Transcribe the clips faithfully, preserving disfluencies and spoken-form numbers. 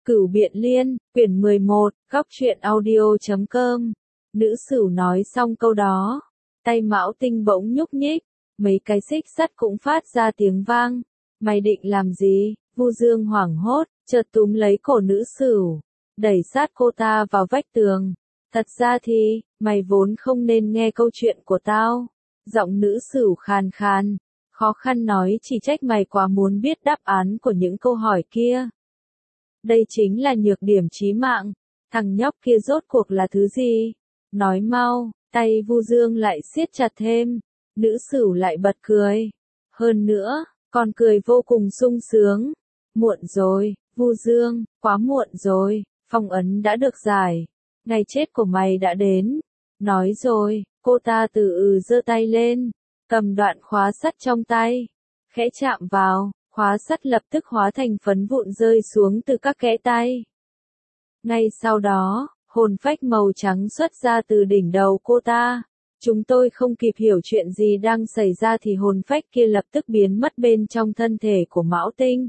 Cửu Biện Liên, quyển mười một, góc truyện audio chấm com. Nữ Sửu nói xong câu đó, tay Mão Tinh bỗng nhúc nhích, mấy cái xích sắt cũng phát ra tiếng vang. Mày định làm gì? Vu Dương hoảng hốt, chợt túm lấy cổ Nữ Sửu, đẩy sát cô ta vào vách tường. Thật ra thì, mày vốn không nên nghe câu chuyện của tao. Giọng Nữ Sửu khàn khàn, khó khăn nói chỉ trách mày quá muốn biết đáp án của những câu hỏi kia. Đây chính là nhược điểm chí mạng. Thằng nhóc kia rốt cuộc là thứ gì? Nói mau. Tay Vu Dương lại siết chặt thêm. Nữ Sửu lại bật cười. Hơn nữa, còn cười vô cùng sung sướng. Muộn rồi, Vu Dương, quá muộn rồi. Phong ấn đã được giải. Ngày chết của mày đã đến. Nói rồi, cô ta từ ừ giơ tay lên, cầm đoạn khóa sắt trong tay, khẽ chạm vào. Khóa sắt lập tức hóa thành phấn vụn rơi xuống từ các kẽ tay. Ngay sau đó, hồn phách màu trắng xuất ra từ đỉnh đầu cô ta. Chúng tôi không kịp hiểu chuyện gì đang xảy ra thì hồn phách kia lập tức biến mất bên trong thân thể của Mão Tinh.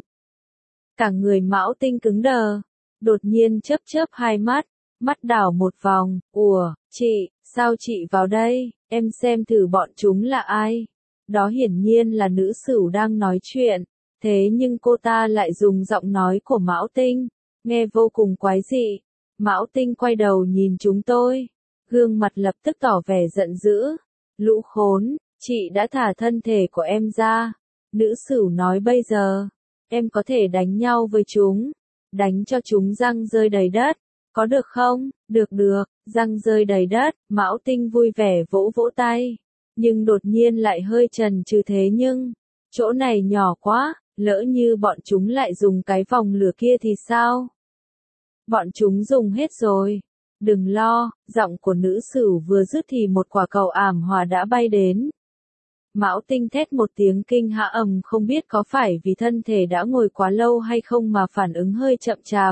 Cả người Mão Tinh cứng đờ, đột nhiên chớp chớp hai mắt, mắt đảo một vòng. Ủa, chị, sao chị vào đây, em xem thử bọn chúng là ai. Đó hiển nhiên là Nữ Sửu đang nói chuyện. Thế nhưng cô ta lại dùng giọng nói của Mão Tinh, nghe vô cùng quái dị. Mão Tinh quay đầu nhìn chúng tôi, gương mặt lập tức tỏ vẻ giận dữ. Lũ khốn, chị đã thả thân thể của em ra. Nữ Sửu nói bây giờ, em có thể đánh nhau với chúng, đánh cho chúng răng rơi đầy đất, có được không? Được được, răng rơi đầy đất. Mão Tinh vui vẻ vỗ vỗ tay, nhưng đột nhiên lại hơi chần chừ thế nhưng, chỗ này nhỏ quá. Lỡ như bọn chúng lại dùng cái vòng lửa kia thì sao? Bọn chúng dùng hết rồi. Đừng lo, giọng của Nữ Sửu vừa dứt thì một quả cầu ảm hỏa đã bay đến. Mão Tinh thét một tiếng kinh hãi ầm, không biết có phải vì thân thể đã ngồi quá lâu hay không mà phản ứng hơi chậm chạp.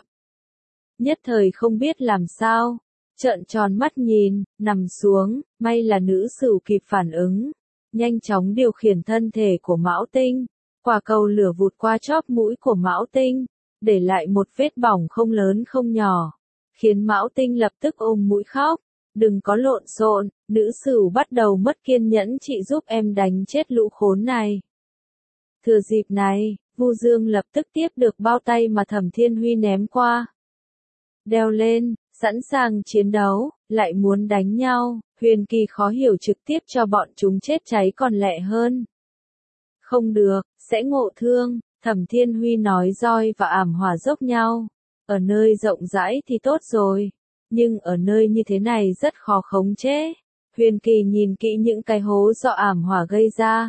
Nhất thời không biết làm sao, trợn tròn mắt nhìn, nằm xuống, may là Nữ Sửu kịp phản ứng, nhanh chóng điều khiển thân thể của Mão Tinh. Quả cầu lửa vụt qua chóp mũi của Mão Tinh, để lại một vết bỏng không lớn không nhỏ, khiến Mão Tinh lập tức ôm mũi khóc. Đừng có lộn xộn, Nữ Sửu bắt đầu mất kiên nhẫn, chị giúp em đánh chết lũ khốn này. Thừa dịp này, Vu Dương lập tức tiếp được bao tay mà Thẩm Thiên Huy ném qua. Đeo lên, sẵn sàng chiến đấu, lại muốn đánh nhau. Huyền Kỳ khó hiểu trực tiếp cho bọn chúng chết cháy còn lẹ hơn. Không được, sẽ ngộ thương. Thẩm Thiên Huy nói roi và ảm hỏa dốc nhau. Ở nơi rộng rãi thì tốt rồi, nhưng ở nơi như thế này rất khó khống chế. Huyền Kỳ nhìn kỹ những cái hố do ảm hỏa gây ra.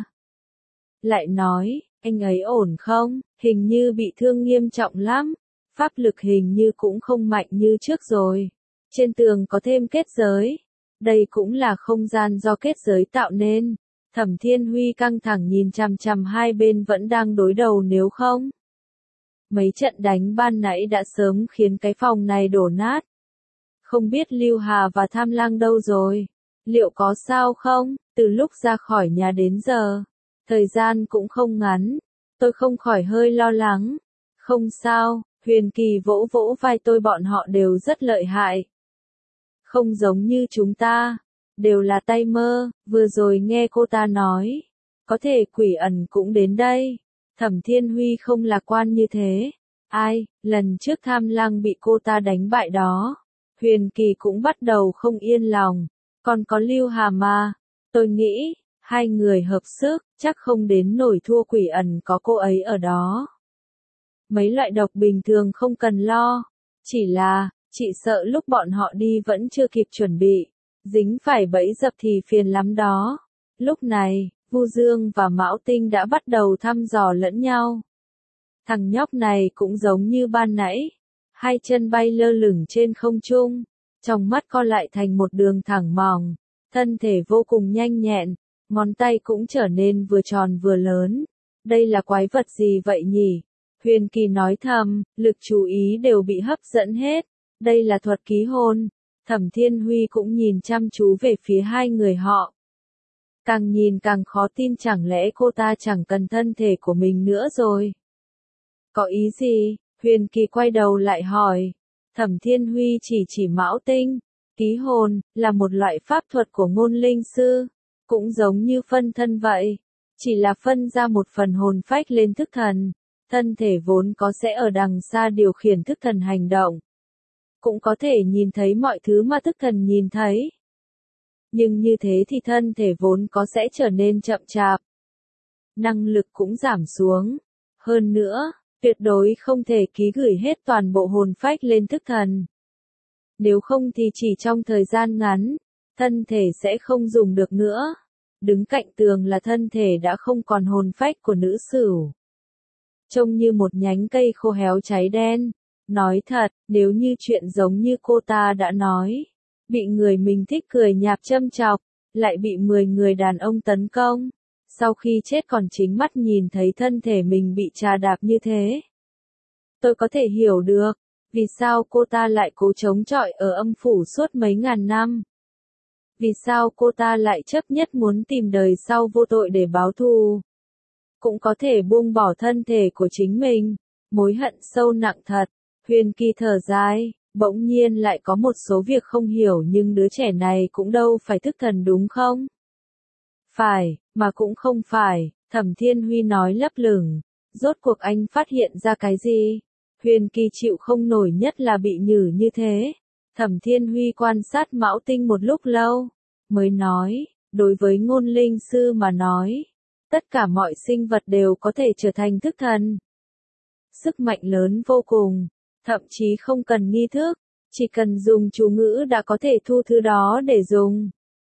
Lại nói, anh ấy ổn không? Hình như bị thương nghiêm trọng lắm. Pháp lực hình như cũng không mạnh như trước rồi. Trên tường có thêm kết giới. Đây cũng là không gian do kết giới tạo nên. Thẩm Thiên Huy căng thẳng nhìn chằm chằm hai bên vẫn đang đối đầu, nếu không, mấy trận đánh ban nãy đã sớm khiến cái phòng này đổ nát. Không biết Lưu Hà và Tham Lang đâu rồi? Liệu có sao không? Từ lúc ra khỏi nhà đến giờ, thời gian cũng không ngắn, tôi không khỏi hơi lo lắng. Không sao, Huyền Kỳ vỗ vỗ vai tôi, bọn họ đều rất lợi hại. Không giống như chúng ta. Đều là tay mơ, vừa rồi nghe cô ta nói, có thể quỷ ẩn cũng đến đây. Thẩm Thiên Huy không lạc quan như thế. Ai, lần trước Tham Lang bị cô ta đánh bại đó. Huyền Kỳ cũng bắt đầu không yên lòng. Còn có Lưu Hà mà. Tôi nghĩ, hai người hợp sức, chắc không đến nổi thua quỷ ẩn có cô ấy ở đó. Mấy loại độc bình thường không cần lo. Chỉ là, chị sợ lúc bọn họ đi vẫn chưa kịp chuẩn bị. Dính phải bẫy dập thì phiền lắm đó. Lúc này, Vu Dương và Mão Tinh đã bắt đầu thăm dò lẫn nhau. Thằng nhóc này cũng giống như ban nãy. Hai chân bay lơ lửng trên không trung. Trong mắt co lại thành một đường thẳng mòng. Thân thể vô cùng nhanh nhẹn. Ngón tay cũng trở nên vừa tròn vừa lớn. Đây là quái vật gì vậy nhỉ? Huyền Kỳ nói thầm, lực chú ý đều bị hấp dẫn hết. Đây là thuật ký hồn. Thẩm Thiên Huy cũng nhìn chăm chú về phía hai người họ. Càng nhìn càng khó tin, chẳng lẽ cô ta chẳng cần thân thể của mình nữa rồi? Có ý gì? Huyền Kỳ quay đầu lại hỏi. Thẩm Thiên Huy chỉ chỉ Mão Tinh. Ký hồn, là một loại pháp thuật của ngôn linh sư. Cũng giống như phân thân vậy. Chỉ là phân ra một phần hồn phách lên thức thần. Thân thể vốn có sẽ ở đằng xa điều khiển thức thần hành động. Cũng có thể nhìn thấy mọi thứ mà thức thần nhìn thấy. Nhưng như thế thì thân thể vốn có sẽ trở nên chậm chạp. Năng lực cũng giảm xuống. Hơn nữa, tuyệt đối không thể ký gửi hết toàn bộ hồn phách lên thức thần. Nếu không thì chỉ trong thời gian ngắn, thân thể sẽ không dùng được nữa. Đứng cạnh tường là thân thể đã không còn hồn phách của nữ sửu. Trông như một nhánh cây khô héo cháy đen. Nói thật, nếu như chuyện giống như cô ta đã nói, bị người mình thích cười nhạp châm chọc, lại bị mười người đàn ông tấn công, sau khi chết còn chính mắt nhìn thấy thân thể mình bị trà đạp như thế. Tôi có thể hiểu được, vì sao cô ta lại cố chống chọi ở âm phủ suốt mấy ngàn năm. Vì sao cô ta lại chấp nhất muốn tìm đời sau vô tội để báo thù. Cũng có thể buông bỏ thân thể của chính mình, mối hận sâu nặng thật. Huyền Kỳ thở dài, bỗng nhiên lại có một số việc không hiểu nhưng đứa trẻ này cũng đâu phải thức thần đúng không? Phải, mà cũng không phải, Thẩm Thiên Huy nói lấp lửng. Rốt cuộc anh phát hiện ra cái gì? Huyền Kỳ chịu không nổi nhất là bị nhử như thế. Thẩm Thiên Huy quan sát Mão Tinh một lúc lâu, mới nói, đối với ngôn linh sư mà nói, tất cả mọi sinh vật đều có thể trở thành thức thần. Sức mạnh lớn vô cùng, thậm chí không cần nghi thức, chỉ cần dùng chú ngữ đã có thể thu thứ đó để dùng.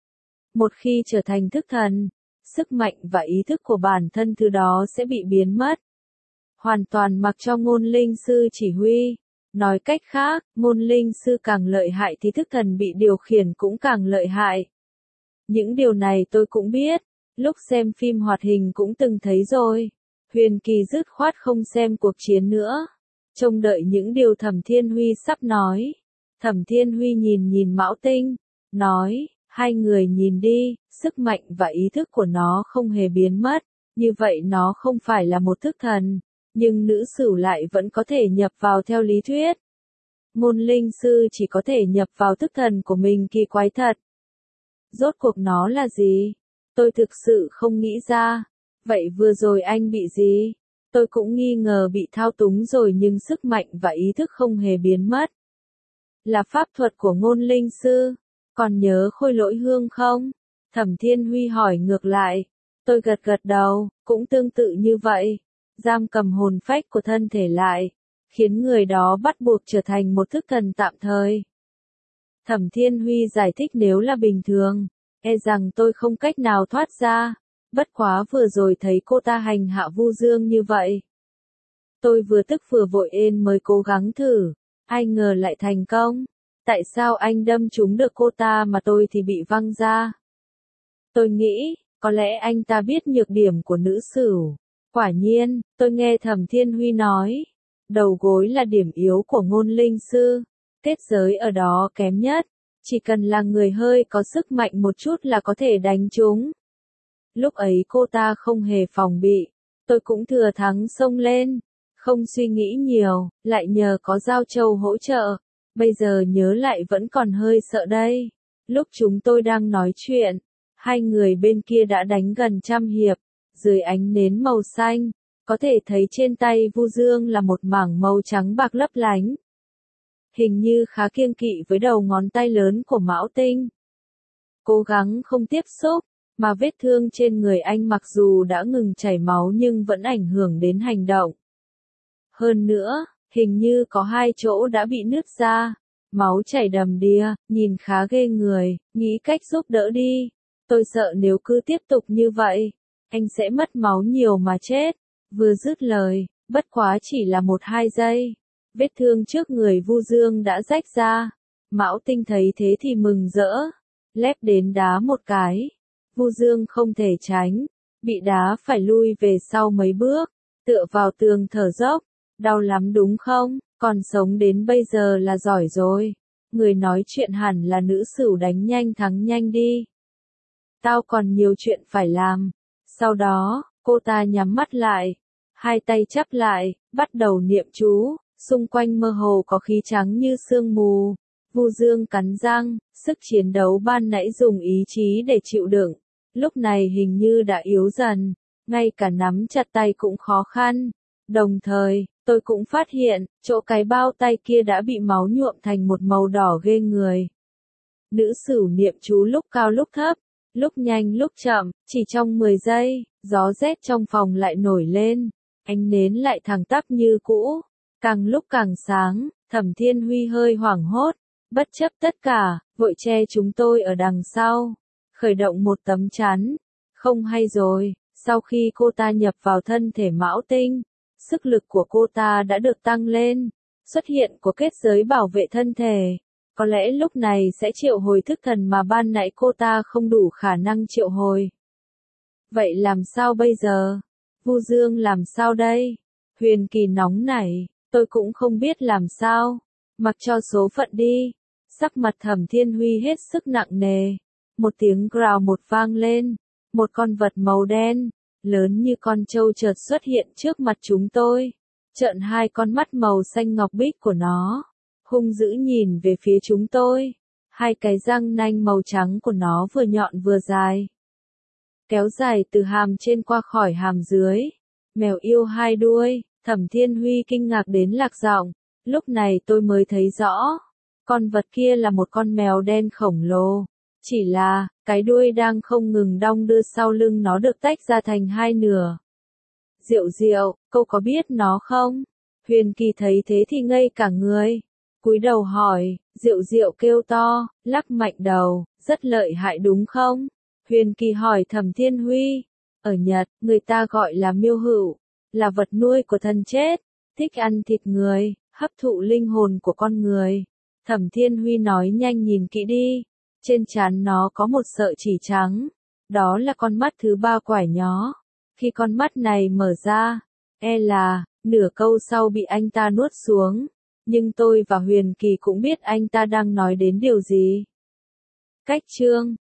Một khi trở thành thức thần, sức mạnh và ý thức của bản thân thứ đó sẽ bị biến mất. Hoàn toàn mặc cho ngôn linh sư chỉ huy. Nói cách khác, ngôn linh sư càng lợi hại thì thức thần bị điều khiển cũng càng lợi hại. Những điều này tôi cũng biết, lúc xem phim hoạt hình cũng từng thấy rồi. Huyền Kỳ dứt khoát không xem cuộc chiến nữa, trông đợi những điều Thẩm Thiên Huy sắp nói. Thẩm Thiên Huy nhìn nhìn Mão Tinh, nói, hai người nhìn đi, sức mạnh và ý thức của nó không hề biến mất, như vậy nó không phải là một thức thần, nhưng nữ sửu lại vẫn có thể nhập vào theo lý thuyết. Ngôn linh sư chỉ có thể nhập vào thức thần của mình, kỳ quái thật. Rốt cuộc nó là gì? Tôi thực sự không nghĩ ra. Vậy vừa rồi anh bị gì? Tôi cũng nghi ngờ bị thao túng rồi nhưng sức mạnh và ý thức không hề biến mất. Là pháp thuật của ngôn linh sư. Còn nhớ Khôi Lỗi Hương không? Thẩm Thiên Huy hỏi ngược lại. Tôi gật gật đầu, cũng tương tự như vậy. Giam cầm hồn phách của thân thể lại, khiến người đó bắt buộc trở thành một thức thần tạm thời. Thẩm Thiên Huy giải thích nếu là bình thường, e rằng tôi không cách nào thoát ra. Bất quá vừa rồi thấy cô ta hành hạ Vu Dương như vậy. Tôi vừa tức vừa vội ên mới cố gắng thử, ai ngờ lại thành công. Tại sao anh đâm trúng được cô ta mà tôi thì bị văng ra? Tôi nghĩ, có lẽ anh ta biết nhược điểm của nữ sửu. Quả nhiên, tôi nghe Thẩm Thiên Huy nói, đầu gối là điểm yếu của ngôn linh sư, kết giới ở đó kém nhất, chỉ cần là người hơi có sức mạnh một chút là có thể đánh chúng. Lúc ấy cô ta không hề phòng bị, tôi cũng thừa thắng xông lên, không suy nghĩ nhiều, lại nhờ có Giao Châu hỗ trợ, bây giờ nhớ lại vẫn còn hơi sợ đây. Lúc chúng tôi đang nói chuyện, hai người bên kia đã đánh gần trăm hiệp. Dưới ánh nến màu xanh, có thể thấy trên tay Vu Dương là một mảng màu trắng bạc lấp lánh. Hình như khá kiêng kỵ với đầu ngón tay lớn của Mão Tinh. Cố gắng không tiếp xúc, mà vết thương trên người anh mặc dù đã ngừng chảy máu nhưng vẫn ảnh hưởng đến hành động. Hơn nữa, hình như có hai chỗ đã bị nứt ra, máu chảy đầm đìa, nhìn khá ghê người, nghĩ cách giúp đỡ đi. Tôi sợ nếu cứ tiếp tục như vậy, anh sẽ mất máu nhiều mà chết. Vừa dứt lời, bất quá chỉ là một hai giây, vết thương trước người Vu Dương đã rách ra. Mão Tinh thấy thế thì mừng rỡ, lép đến đá một cái. Vu Dương không thể tránh, bị đá phải lui về sau mấy bước, tựa vào tường thở dốc. Đau lắm đúng không? Còn sống đến bây giờ là giỏi rồi. Người nói chuyện hẳn là nữ sửu, đánh nhanh thắng nhanh đi. Tao còn nhiều chuyện phải làm. Sau đó, cô ta nhắm mắt lại, hai tay chắp lại, bắt đầu niệm chú, xung quanh mơ hồ có khí trắng như sương mù. Vu Dương cắn răng, sức chiến đấu ban nãy dùng ý chí để chịu đựng, lúc này hình như đã yếu dần, ngay cả nắm chặt tay cũng khó khăn. Đồng thời, tôi cũng phát hiện, chỗ cái bao tay kia đã bị máu nhuộm thành một màu đỏ ghê người. Nữ Sửu niệm chú lúc cao lúc thấp, lúc nhanh lúc chậm, chỉ trong mười giây, gió rét trong phòng lại nổi lên, ánh nến lại thẳng tắp như cũ, càng lúc càng sáng. Thẩm Thiên Huy hơi hoảng hốt, bất chấp tất cả, vội che chúng tôi ở đằng sau, khởi động một tấm chắn. Không hay rồi, sau khi cô ta nhập vào thân thể Mão Tinh, sức lực của cô ta đã được tăng lên, xuất hiện của kết giới bảo vệ thân thể, có lẽ lúc này sẽ triệu hồi thức thần mà ban nãy cô ta không đủ khả năng triệu hồi. Vậy làm sao bây giờ? Vu Dương làm sao đây? Huyền Kỳ nóng nảy, tôi cũng không biết làm sao, mặc cho số phận đi. Sắc mặt Thẩm Thiên Huy hết sức nặng nề, một tiếng grào một vang lên, một con vật màu đen, lớn như con trâu chợt xuất hiện trước mặt chúng tôi, trợn hai con mắt màu xanh ngọc bích của nó, hung dữ nhìn về phía chúng tôi, hai cái răng nanh màu trắng của nó vừa nhọn vừa dài, kéo dài từ hàm trên qua khỏi hàm dưới, mèo yêu hai đuôi. Thẩm Thiên Huy kinh ngạc đến lạc giọng, lúc này tôi mới thấy rõ, con vật kia là một con mèo đen khổng lồ, chỉ là, cái đuôi đang không ngừng đong đưa sau lưng nó được tách ra thành hai nửa. Diệu Diệu, cô có biết nó không? Huyền Kỳ thấy thế thì ngây cả người, cúi đầu hỏi. Diệu Diệu kêu to, lắc mạnh đầu, rất lợi hại đúng không? Huyền Kỳ hỏi Thẩm Thiên Huy, ở Nhật, người ta gọi là miêu hữu, là vật nuôi của thần chết, thích ăn thịt người, hấp thụ linh hồn của con người. Thẩm Thiên Huy nói nhanh nhìn kỹ đi, trên trán nó có một sợi chỉ trắng, đó là con mắt thứ ba quải nhó. Khi con mắt này mở ra, e là, nửa câu sau bị anh ta nuốt xuống, nhưng tôi và Huyền Kỳ cũng biết anh ta đang nói đến điều gì. Cách chương